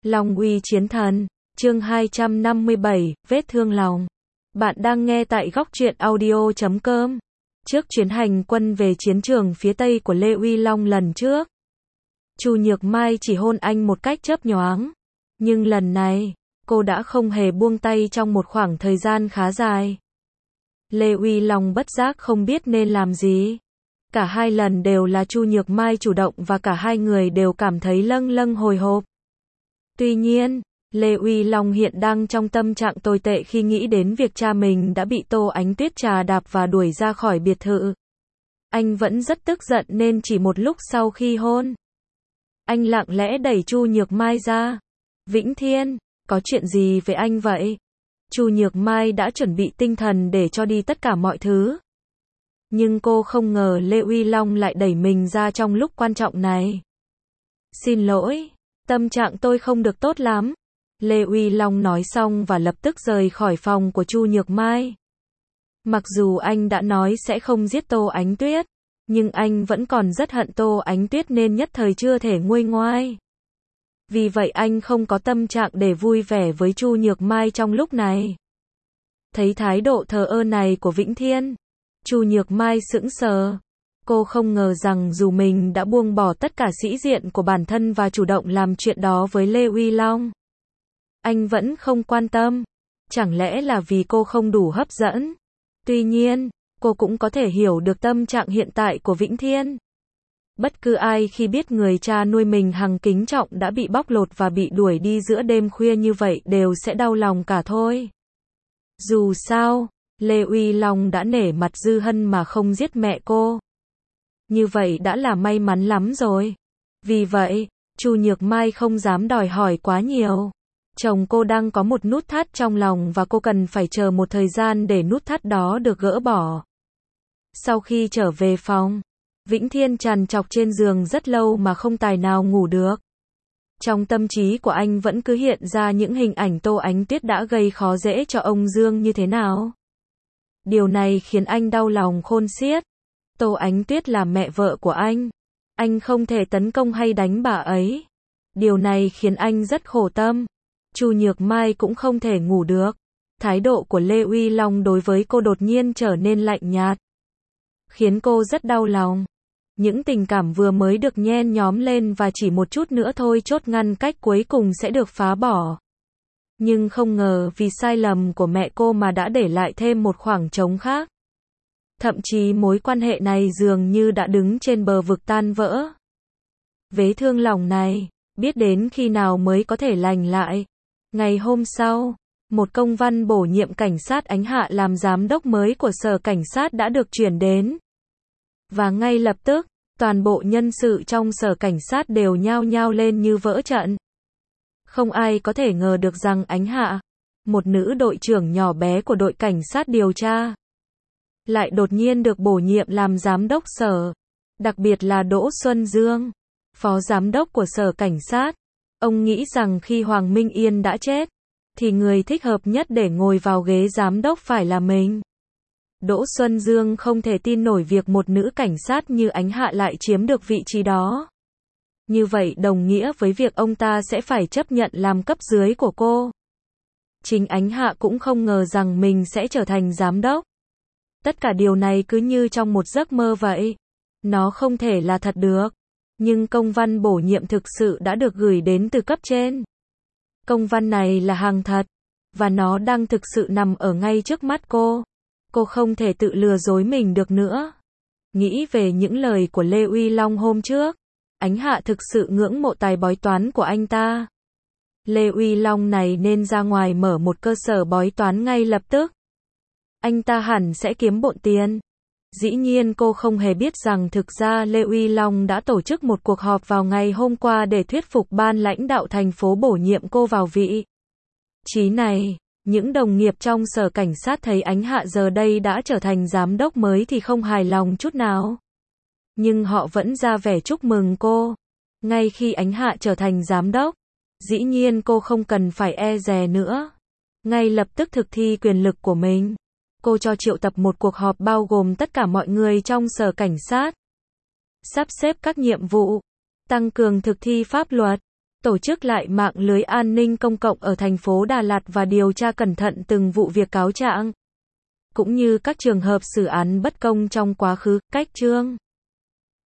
Long uy chiến thần, chương 257, vết thương lòng. Bạn đang nghe tại góc truyện audio.com. Trước chuyến hành quân về chiến trường phía Tây của Lê Uy Long lần trước, Chu Nhược Mai chỉ hôn anh một cách chớp nhoáng. Nhưng lần này, cô đã không hề buông tay trong một khoảng thời gian khá dài. Lê Uy Long bất giác không biết nên làm gì. Cả hai lần đều là Chu Nhược Mai chủ động và cả hai người đều cảm thấy lâng lâng hồi hộp. Tuy nhiên, Lê Uy Long hiện đang trong tâm trạng tồi tệ khi nghĩ đến việc cha mình đã bị Tô Ánh Tuyết trà đạp và đuổi ra khỏi biệt thự. Anh vẫn rất tức giận nên chỉ một lúc sau khi hôn, anh lặng lẽ đẩy Chu Nhược Mai ra. Vĩnh Thiên, có chuyện gì với anh vậy? Chu Nhược Mai đã chuẩn bị tinh thần để cho đi tất cả mọi thứ. Nhưng cô không ngờ Lê Uy Long lại đẩy mình ra trong lúc quan trọng này. Xin lỗi, tâm trạng tôi không được tốt lắm. Lê Uy Long nói xong và lập tức rời khỏi phòng của Chu Nhược Mai. Mặc dù anh đã nói sẽ không giết Tô Ánh Tuyết, nhưng anh vẫn còn rất hận Tô Ánh Tuyết nên nhất thời chưa thể nguôi ngoai. Vì vậy anh không có tâm trạng để vui vẻ với Chu Nhược Mai trong lúc này. Thấy thái độ thờ ơ này của Vĩnh Thiên, Chu Nhược Mai sững sờ. Cô không ngờ rằng dù mình đã buông bỏ tất cả sĩ diện của bản thân và chủ động làm chuyện đó với Lê Uy Long, anh vẫn không quan tâm. Chẳng lẽ là vì cô không đủ hấp dẫn? Tuy nhiên, cô cũng có thể hiểu được tâm trạng hiện tại của Vĩnh Thiên. Bất cứ ai khi biết người cha nuôi mình hằng kính trọng đã bị bóc lột và bị đuổi đi giữa đêm khuya như vậy đều sẽ đau lòng cả thôi. Dù sao, Lê Uy Long đã nể mặt Dư Hân mà không giết mẹ cô. Như vậy đã là may mắn lắm rồi. Vì vậy, Chu Nhược Mai không dám đòi hỏi quá nhiều. Chồng cô đang có một nút thắt trong lòng và cô cần phải chờ một thời gian để nút thắt đó được gỡ bỏ. Sau khi trở về phòng, Vĩnh Thiên trằn trọc trên giường rất lâu mà không tài nào ngủ được. Trong tâm trí của anh vẫn cứ hiện ra những hình ảnh Tô Ánh Tuyết đã gây khó dễ cho ông Dương như thế nào. Điều này khiến anh đau lòng khôn xiết. Tô Ánh Tuyết là mẹ vợ của anh không thể tấn công hay đánh bà ấy. Điều này khiến anh rất khổ tâm. Chu Nhược Mai cũng không thể ngủ được. Thái độ của Lê Uy Long đối với cô đột nhiên trở nên lạnh nhạt, khiến cô rất đau lòng. Những tình cảm vừa mới được nhen nhóm lên và chỉ một chút nữa thôi chốt ngăn cách cuối cùng sẽ được phá bỏ. Nhưng không ngờ vì sai lầm của mẹ cô mà đã để lại thêm một khoảng trống khác. Thậm chí mối quan hệ này dường như đã đứng trên bờ vực tan vỡ. Vết thương lòng này, biết đến khi nào mới có thể lành lại. Ngày hôm sau, một công văn bổ nhiệm cảnh sát Ánh Hạ làm giám đốc mới của sở cảnh sát đã được chuyển đến. Và ngay lập tức, toàn bộ nhân sự trong sở cảnh sát đều nhao nhao lên như vỡ trận. Không ai có thể ngờ được rằng Ánh Hạ, một nữ đội trưởng nhỏ bé của đội cảnh sát điều tra, lại đột nhiên được bổ nhiệm làm giám đốc sở. Đặc biệt là Đỗ Xuân Dương, phó giám đốc của sở cảnh sát. Ông nghĩ rằng khi Hoàng Minh Yên đã chết, thì người thích hợp nhất để ngồi vào ghế giám đốc phải là mình. Đỗ Xuân Dương không thể tin nổi việc một nữ cảnh sát như Ánh Hạ lại chiếm được vị trí đó. Như vậy đồng nghĩa với việc ông ta sẽ phải chấp nhận làm cấp dưới của cô. Chính Ánh Hạ cũng không ngờ rằng mình sẽ trở thành giám đốc. Tất cả điều này cứ như trong một giấc mơ vậy. Nó không thể là thật được. Nhưng công văn bổ nhiệm thực sự đã được gửi đến từ cấp trên. Công văn này là hàng thật, và nó đang thực sự nằm ở ngay trước mắt cô. Cô không thể tự lừa dối mình được nữa. Nghĩ về những lời của Lê Uy Long hôm trước, Ánh Hạ thực sự ngưỡng mộ tài bói toán của anh ta. Lê Uy Long này nên ra ngoài mở một cơ sở bói toán ngay lập tức. Anh ta hẳn sẽ kiếm bộn tiền. Dĩ nhiên cô không hề biết rằng thực ra Lê Uy Long đã tổ chức một cuộc họp vào ngày hôm qua để thuyết phục ban lãnh đạo thành phố bổ nhiệm cô vào vị trí này. Những đồng nghiệp trong sở cảnh sát thấy Ánh Hạ giờ đây đã trở thành giám đốc mới thì không hài lòng chút nào. Nhưng họ vẫn ra vẻ chúc mừng cô. Ngay khi Ánh Hạ trở thành giám đốc, dĩ nhiên cô không cần phải e dè nữa. Ngay lập tức thực thi quyền lực của mình. Cô cho triệu tập một cuộc họp bao gồm tất cả mọi người trong sở cảnh sát. Sắp xếp các nhiệm vụ, tăng cường thực thi pháp luật, tổ chức lại mạng lưới an ninh công cộng ở thành phố Đà Lạt và điều tra cẩn thận từng vụ việc cáo trạng, cũng như các trường hợp xử án bất công trong quá khứ. Cách chương